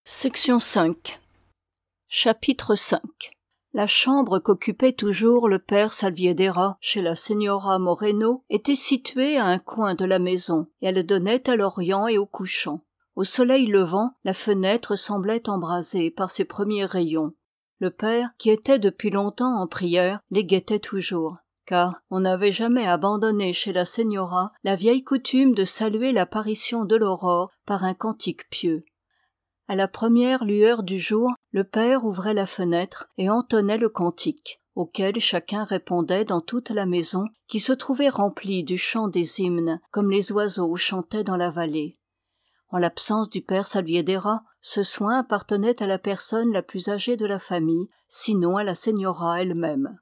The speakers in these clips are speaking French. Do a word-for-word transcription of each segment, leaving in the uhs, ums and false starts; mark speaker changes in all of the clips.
Speaker 1: Section cinq. Chapitre cinq. La chambre qu'occupait toujours le père Salviedera chez la señora Moreno était située à un coin de la maison, et elle donnait à l'orient et au couchant. Au soleil levant, la fenêtre semblait embrasée par ses premiers rayons. Le père, qui était depuis longtemps en prière, les guettait toujours, car on n'avait jamais abandonné chez la señora la vieille coutume de saluer l'apparition de l'aurore par un cantique pieux. À la première lueur du jour, le père ouvrait la fenêtre et entonnait le cantique, auquel chacun répondait dans toute la maison, qui se trouvait remplie du chant des hymnes, comme les oiseaux chantaient dans la vallée. En l'absence du père Salviedera, ce soin appartenait à la personne la plus âgée de la famille, sinon à la señora elle-même.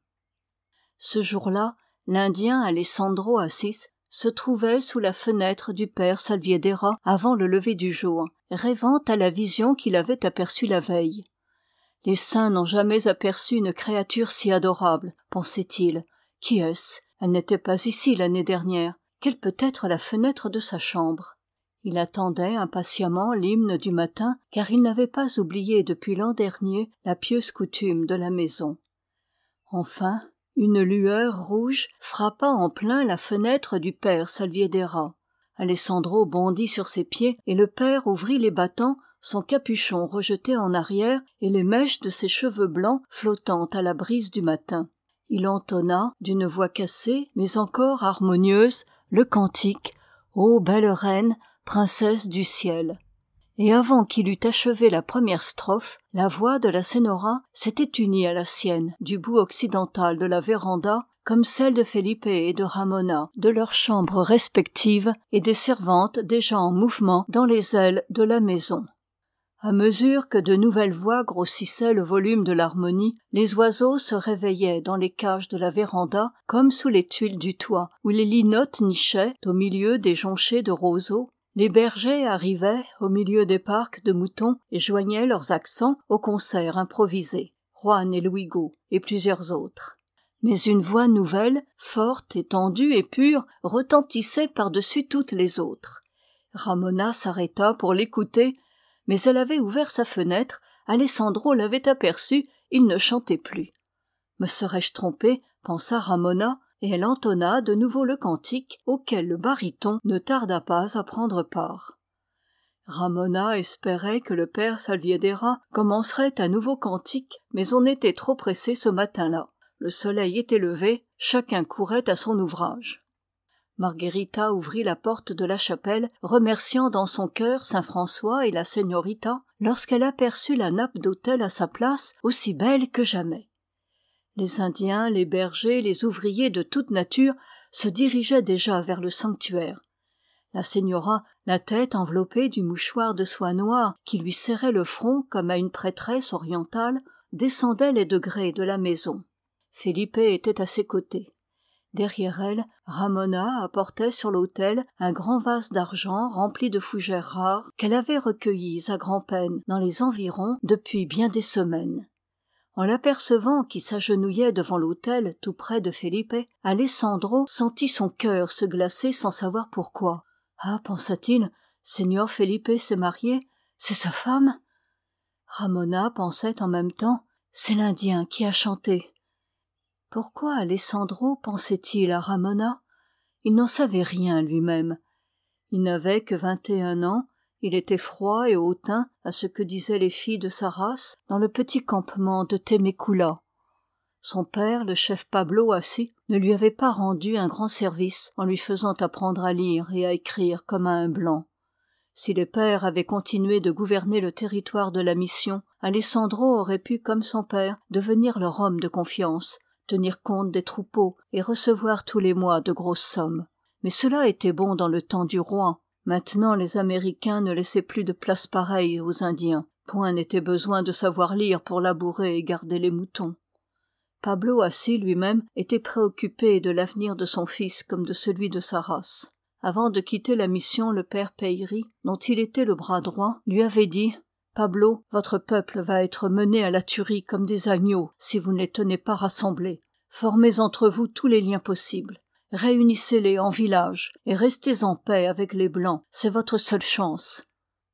Speaker 1: Ce jour-là, l'Indien Alessandro Assis se trouvait sous la fenêtre du père Salviedera avant le lever du jour, rêvant à la vision qu'il avait aperçue la veille. Les saints n'ont jamais aperçu une créature si adorable, pensait-il. Qui est-ce? Elle n'était pas ici l'année dernière. Quelle peut être la fenêtre de sa chambre? Il attendait impatiemment l'hymne du matin, car il n'avait pas oublié depuis l'an dernier la pieuse coutume de la maison. Enfin, une lueur rouge frappa en plein la fenêtre du père Salviedera. Alessandro bondit sur ses pieds et le père ouvrit les battants, son capuchon rejeté en arrière et les mèches de ses cheveux blancs flottant à la brise du matin. Il entonna, d'une voix cassée, mais encore harmonieuse, le cantique « Ô belle reine, princesse du ciel !» Et avant qu'il eût achevé la première strophe, la voix de la señora s'était unie à la sienne du bout occidental de la véranda, comme celle de Felipe et de Ramona, de leurs chambres respectives et des servantes déjà en mouvement dans les ailes de la maison. À mesure que de nouvelles voix grossissaient le volume de l'harmonie, les oiseaux se réveillaient dans les cages de la véranda, comme sous les tuiles du toit, où les linottes nichaient au milieu des jonchés de roseaux. Les bergers arrivaient au milieu des parcs de moutons et joignaient leurs accents au concert improvisé, Juan et Luigo et plusieurs autres. Mais une voix nouvelle, forte, étendue et pure, retentissait par-dessus toutes les autres. Ramona s'arrêta pour l'écouter, mais elle avait ouvert sa fenêtre, Alessandro l'avait aperçue, il ne chantait plus. « Me serais-je trompée ?» pensa Ramona, et elle entonna de nouveau le cantique auquel le baryton ne tarda pas à prendre part. Ramona espérait que le père Salviedera commencerait un nouveau cantique, mais on était trop pressé ce matin-là. Le soleil était levé, chacun courait à son ouvrage. Margherita ouvrit la porte de la chapelle, remerciant dans son cœur saint François et la señorita, lorsqu'elle aperçut la nappe d'autel à sa place, aussi belle que jamais. Les Indiens, les bergers, les ouvriers de toute nature se dirigeaient déjà vers le sanctuaire. La señora, la tête enveloppée du mouchoir de soie noire qui lui serrait le front comme à une prêtresse orientale, descendait les degrés de la maison. Felipe était à ses côtés. Derrière elle, Ramona apportait sur l'autel un grand vase d'argent rempli de fougères rares qu'elle avait recueillies à grand-peine dans les environs depuis bien des semaines. En l'apercevant qui s'agenouillait devant l'autel tout près de Felipe, Alessandro sentit son cœur se glacer sans savoir pourquoi. « Ah, pensa-t-il, Señor Felipe s'est marié, c'est sa femme ?» Ramona pensait en même temps, « C'est l'Indien qui a chanté. » Pourquoi Alessandro pensait-il à Ramona? Il n'en savait rien lui-même. Il n'avait que vingt et un ans, il était froid et hautain à ce que disaient les filles de sa race dans le petit campement de Temecula. Son père, le chef Pablo Assis, ne lui avait pas rendu un grand service en lui faisant apprendre à lire et à écrire comme à un blanc. Si les pères avaient continué de gouverner le territoire de la mission, Alessandro aurait pu, comme son père, devenir leur homme de confiance, tenir compte des troupeaux et recevoir tous les mois de grosses sommes. Mais cela était bon dans le temps du roi. Maintenant les Américains ne laissaient plus de place pareille aux Indiens. Point n'était besoin de savoir lire pour labourer et garder les moutons. Pablo Assis lui-même était préoccupé de l'avenir de son fils comme de celui de sa race. Avant de quitter la mission, le père Peyri, dont il était le bras droit, lui avait dit « Pablo, votre peuple va être mené à la tuerie comme des agneaux si vous ne les tenez pas rassemblés. Formez entre vous tous les liens possibles. Réunissez-les en village et restez en paix avec les Blancs, c'est votre seule chance. »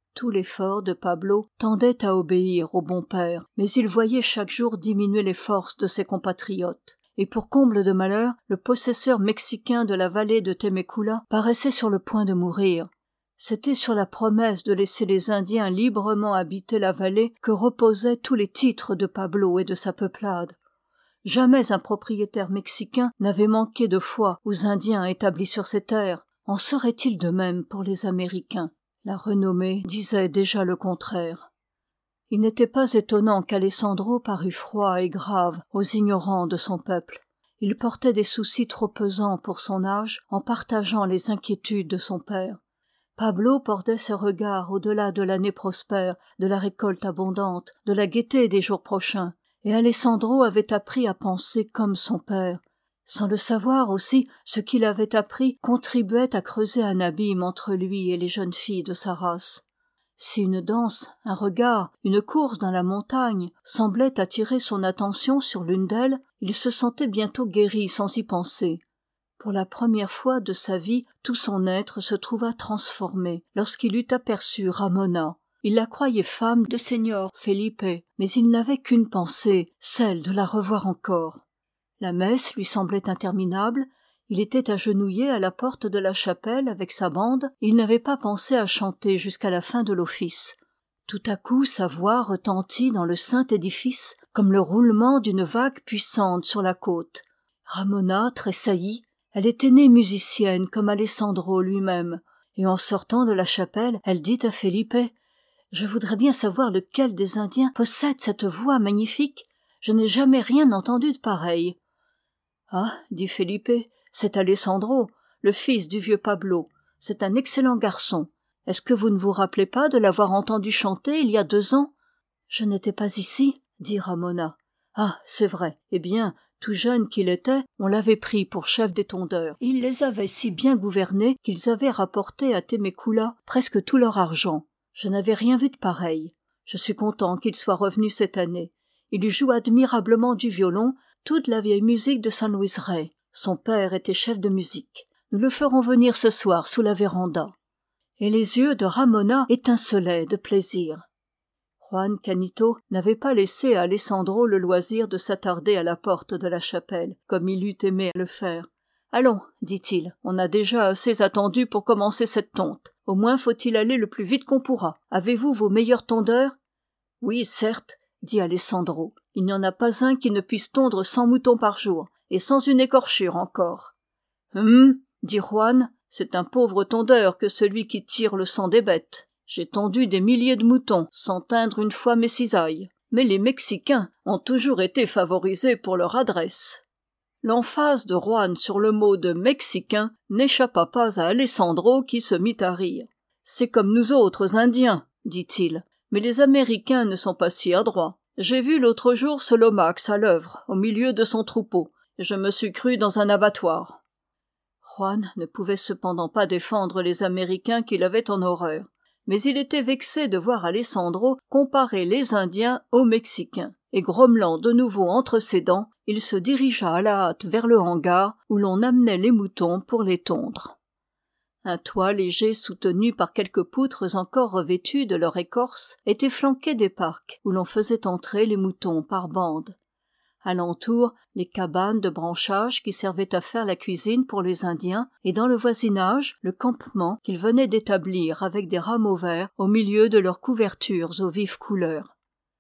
Speaker 1: Tout l'effort de Pablo tendait à obéir au bon père, mais il voyait chaque jour diminuer les forces de ses compatriotes. Et pour comble de malheur, le possesseur mexicain de la vallée de Temecula paraissait sur le point de mourir. C'était sur la promesse de laisser les Indiens librement habiter la vallée que reposaient tous les titres de Pablo et de sa peuplade. Jamais un propriétaire mexicain n'avait manqué de foi aux Indiens établis sur ces terres. En serait-il de même pour les Américains? La renommée disait déjà le contraire. Il n'était pas étonnant qu'Alessandro parût froid et grave aux ignorants de son peuple. Il portait des soucis trop pesants pour son âge en partageant les inquiétudes de son père. Pablo portait ses regards au-delà de l'année prospère, de la récolte abondante, de la gaieté des jours prochains, et Alessandro avait appris à penser comme son père. Sans le savoir aussi, ce qu'il avait appris contribuait à creuser un abîme entre lui et les jeunes filles de sa race. Si une danse, un regard, une course dans la montagne semblaient attirer son attention sur l'une d'elles, il se sentait bientôt guéri sans y penser. Pour la première fois de sa vie, tout son être se trouva transformé lorsqu'il eut aperçu Ramona. Il la croyait femme de Señor Felipe, mais il n'avait qu'une pensée, celle de la revoir encore. La messe lui semblait interminable. Il était agenouillé à la porte de la chapelle avec sa bande, et il n'avait pas pensé à chanter jusqu'à la fin de l'office. Tout à coup sa voix retentit dans le saint édifice comme le roulement d'une vague puissante sur la côte. Ramona tressaillit. Elle était née musicienne comme Alessandro lui-même, et en sortant de la chapelle, elle dit à Felipe: « Je voudrais bien savoir lequel des Indiens possède cette voix magnifique. Je n'ai jamais rien entendu de pareil. » « Ah, dit Felipe, c'est Alessandro, le fils du vieux Pablo. C'est un excellent garçon. Est-ce que vous ne vous rappelez pas de l'avoir entendu chanter il y a deux ans? »« Je n'étais pas ici, dit Ramona. »« Ah, c'est vrai. Eh bien, tout jeune qu'il était, on l'avait pris pour chef des tondeurs. Il les avait si bien gouvernés qu'ils avaient rapporté à Temecula presque tout leur argent. Je n'avais rien vu de pareil. Je suis content qu'il soit revenu cette année. Il joue admirablement du violon, toute la vieille musique de San Luis Rey. Son père était chef de musique. Nous le ferons venir ce soir sous la véranda. » Et les yeux de Ramona étincelaient de plaisir. Juan Canito n'avait pas laissé à Alessandro le loisir de s'attarder à la porte de la chapelle, comme il eût aimé le faire. « Allons, dit-il, on a déjà assez attendu pour commencer cette tonte. Au moins faut-il aller le plus vite qu'on pourra. Avez-vous vos meilleurs tondeurs? »« Oui, certes, dit Alessandro. Il n'y en a pas un qui ne puisse tondre cent moutons par jour, et sans une écorchure encore. »« Hum, dit Juan, c'est un pauvre tondeur que celui qui tire le sang des bêtes. J'ai tondu des milliers de moutons sans teindre une fois mes cisailles. Mais les Mexicains ont toujours été favorisés pour leur adresse. » L'emphase de Juan sur le mot de « Mexicain » n'échappa pas à Alessandro qui se mit à rire. « C'est comme nous autres Indiens, dit-il, mais les Américains ne sont pas si adroits. J'ai vu l'autre jour ce Lomax à l'œuvre, au milieu de son troupeau, et je me suis cru dans un abattoir. » Juan ne pouvait cependant pas défendre les Américains qu'il avait en horreur, mais il était vexé de voir Alessandro comparer les Indiens aux Mexicains, et grommelant de nouveau entre ses dents, il se dirigea à la hâte vers le hangar où l'on amenait les moutons pour les tondre. Un toit léger soutenu par quelques poutres encore revêtues de leur écorce était flanqué des parcs où l'on faisait entrer les moutons par bandes. Alentour, les cabanes de branchage qui servaient à faire la cuisine pour les Indiens, et dans le voisinage, le campement qu'ils venaient d'établir avec des rameaux verts au milieu de leurs couvertures aux vives couleurs.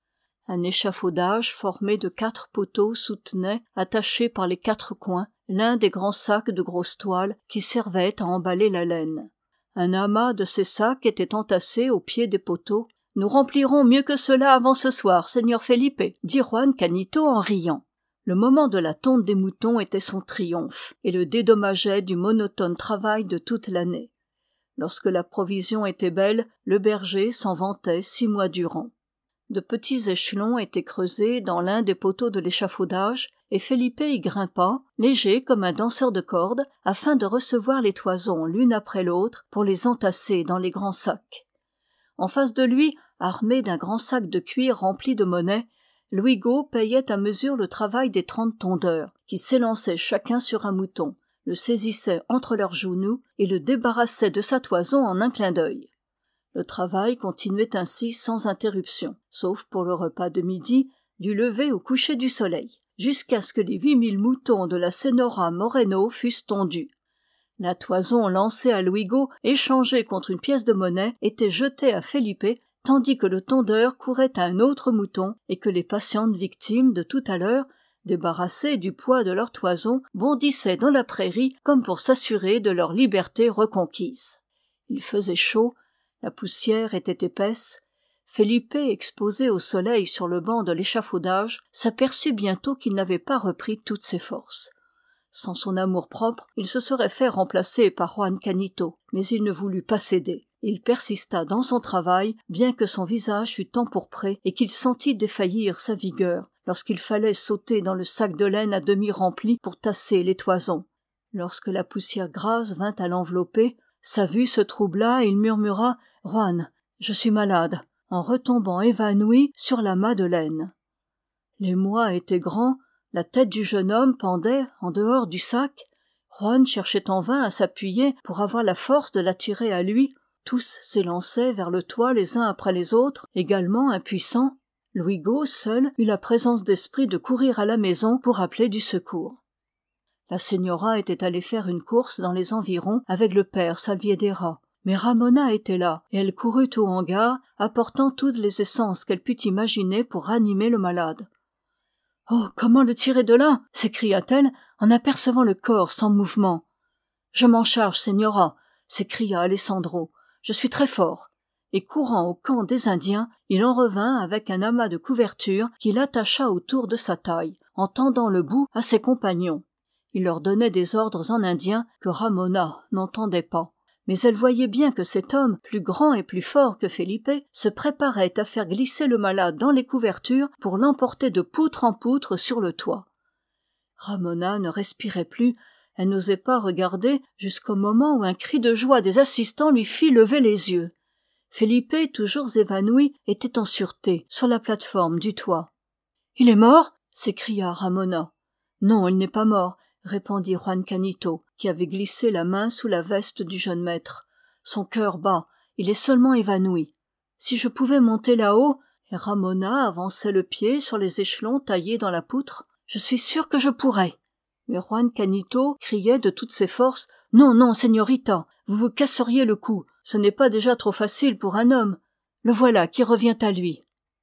Speaker 1: Un échafaudage formé de quatre poteaux soutenait, attachés par les quatre coins, l'un des grands sacs de grosse toile qui servaient à emballer la laine. Un amas de ces sacs était entassé au pied des poteaux. « Nous remplirons mieux que cela avant ce soir, Seigneur Felipe, » dit Juan Canito en riant. Le moment de la tonte des moutons était son triomphe, et le dédommageait du monotone travail de toute l'année. Lorsque la provision était belle, le berger s'en vantait six mois durant. De petits échelons étaient creusés dans l'un des poteaux de l'échafaudage, et Felipe y grimpa, léger comme un danseur de cordes, afin de recevoir les toisons l'une après l'autre pour les entasser dans les grands sacs. En face de lui, armé d'un grand sac de cuir rempli de monnaie, Luigo payait à mesure le travail des trente tondeurs, qui s'élançaient chacun sur un mouton, le saisissaient entre leurs genoux et le débarrassaient de sa toison en un clin d'œil. Le travail continuait ainsi sans interruption, sauf pour le repas de midi, du lever au coucher du soleil, jusqu'à ce que les huit mille moutons de la Señora Moreno fussent tondus. La toison lancée à Luigo, échangée contre une pièce de monnaie, était jetée à Felipe, tandis que le tondeur courait à un autre mouton et que les patientes victimes de tout à l'heure, débarrassées du poids de leur toison, bondissaient dans la prairie comme pour s'assurer de leur liberté reconquise. Il faisait chaud, la poussière était épaisse. Felipe, exposé au soleil sur le banc de l'échafaudage, s'aperçut bientôt qu'il n'avait pas repris toutes ses forces. Sans son amour-propre, il se serait fait remplacer par Juan Canito, mais il ne voulut pas céder. Il persista dans son travail, bien que son visage fût empourpré et qu'il sentît défaillir sa vigueur, lorsqu'il fallait sauter dans le sac de laine à demi rempli pour tasser les toisons. Lorsque la poussière grasse vint à l'envelopper, sa vue se troubla et il murmura « Juan, je suis malade », en retombant évanoui sur l'amas de laine. Les mois étaient grands, la tête du jeune homme pendait en dehors du sac. Juan cherchait en vain à s'appuyer pour avoir la force de l'attirer à lui. Tous s'élançaient vers le toit les uns après les autres, également impuissants. Luigo, seul, eut la présence d'esprit de courir à la maison pour appeler du secours. La señora était allée faire une course dans les environs avec le père Salviedera. Mais Ramona était là, et elle courut au hangar, apportant toutes les essences qu'elle put imaginer pour ranimer le malade. « Oh, comment le tirer de là ?» s'écria-t-elle en apercevant le corps sans mouvement. « Je m'en charge, señora !» s'écria Alessandro. « Je suis très fort. » Et courant au camp des Indiens, il en revint avec un amas de couverture qu'il attacha autour de sa taille, en tendant le bout à ses compagnons. Il leur donnait des ordres en indien que Ramona n'entendait pas. Mais elle voyait bien que cet homme, plus grand et plus fort que Felipe, se préparait à faire glisser le malade dans les couvertures pour l'emporter de poutre en poutre sur le toit. Ramona ne respirait plus, elle n'osait pas regarder jusqu'au moment où un cri de joie des assistants lui fit lever les yeux. Felipe, toujours évanoui, était en sûreté, sur la plate-forme du toit. « Il est mort ?» s'écria Ramona. « Non, il n'est pas mort. » répondit Juan Canito, qui avait glissé la main sous la veste du jeune maître. Son cœur bat, il est seulement évanoui. Si je pouvais monter là-haut, et Ramona avançait le pied sur les échelons taillés dans la poutre, je suis sûre que je pourrais. Mais Juan Canito criait de toutes ses forces, « Non, non, señorita, vous vous casseriez le cou, ce n'est pas déjà trop facile pour un homme. Le voilà qui revient à lui. »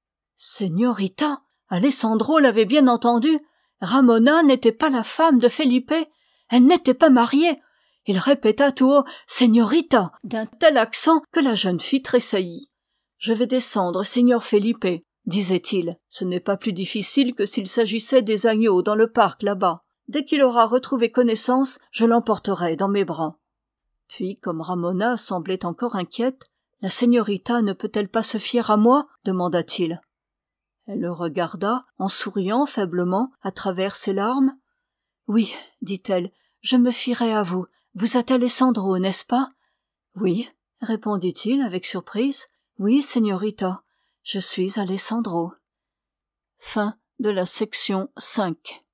Speaker 1: Señorita, Alessandro l'avait bien entendu. Ramona n'était pas la femme de Felipe, elle n'était pas mariée. Il répéta tout haut « Señorita » d'un tel accent que la jeune fille tressaillit. « Je vais descendre, Señor Felipe » disait-il. « Ce n'est pas plus difficile que s'il s'agissait des agneaux dans le parc là-bas. Dès qu'il aura retrouvé connaissance, je l'emporterai dans mes bras. » Puis, comme Ramona semblait encore inquiète, « La señorita ne peut-elle pas se fier à moi ?» demanda-t-il. Elle le regarda, en souriant faiblement, à travers ses larmes. « Oui, dit-elle, je me fierai à vous. Vous êtes Alessandro, n'est-ce pas ?»« Oui, répondit-il avec surprise. « Oui, señorita, je suis Alessandro. » Fin de la section cinq.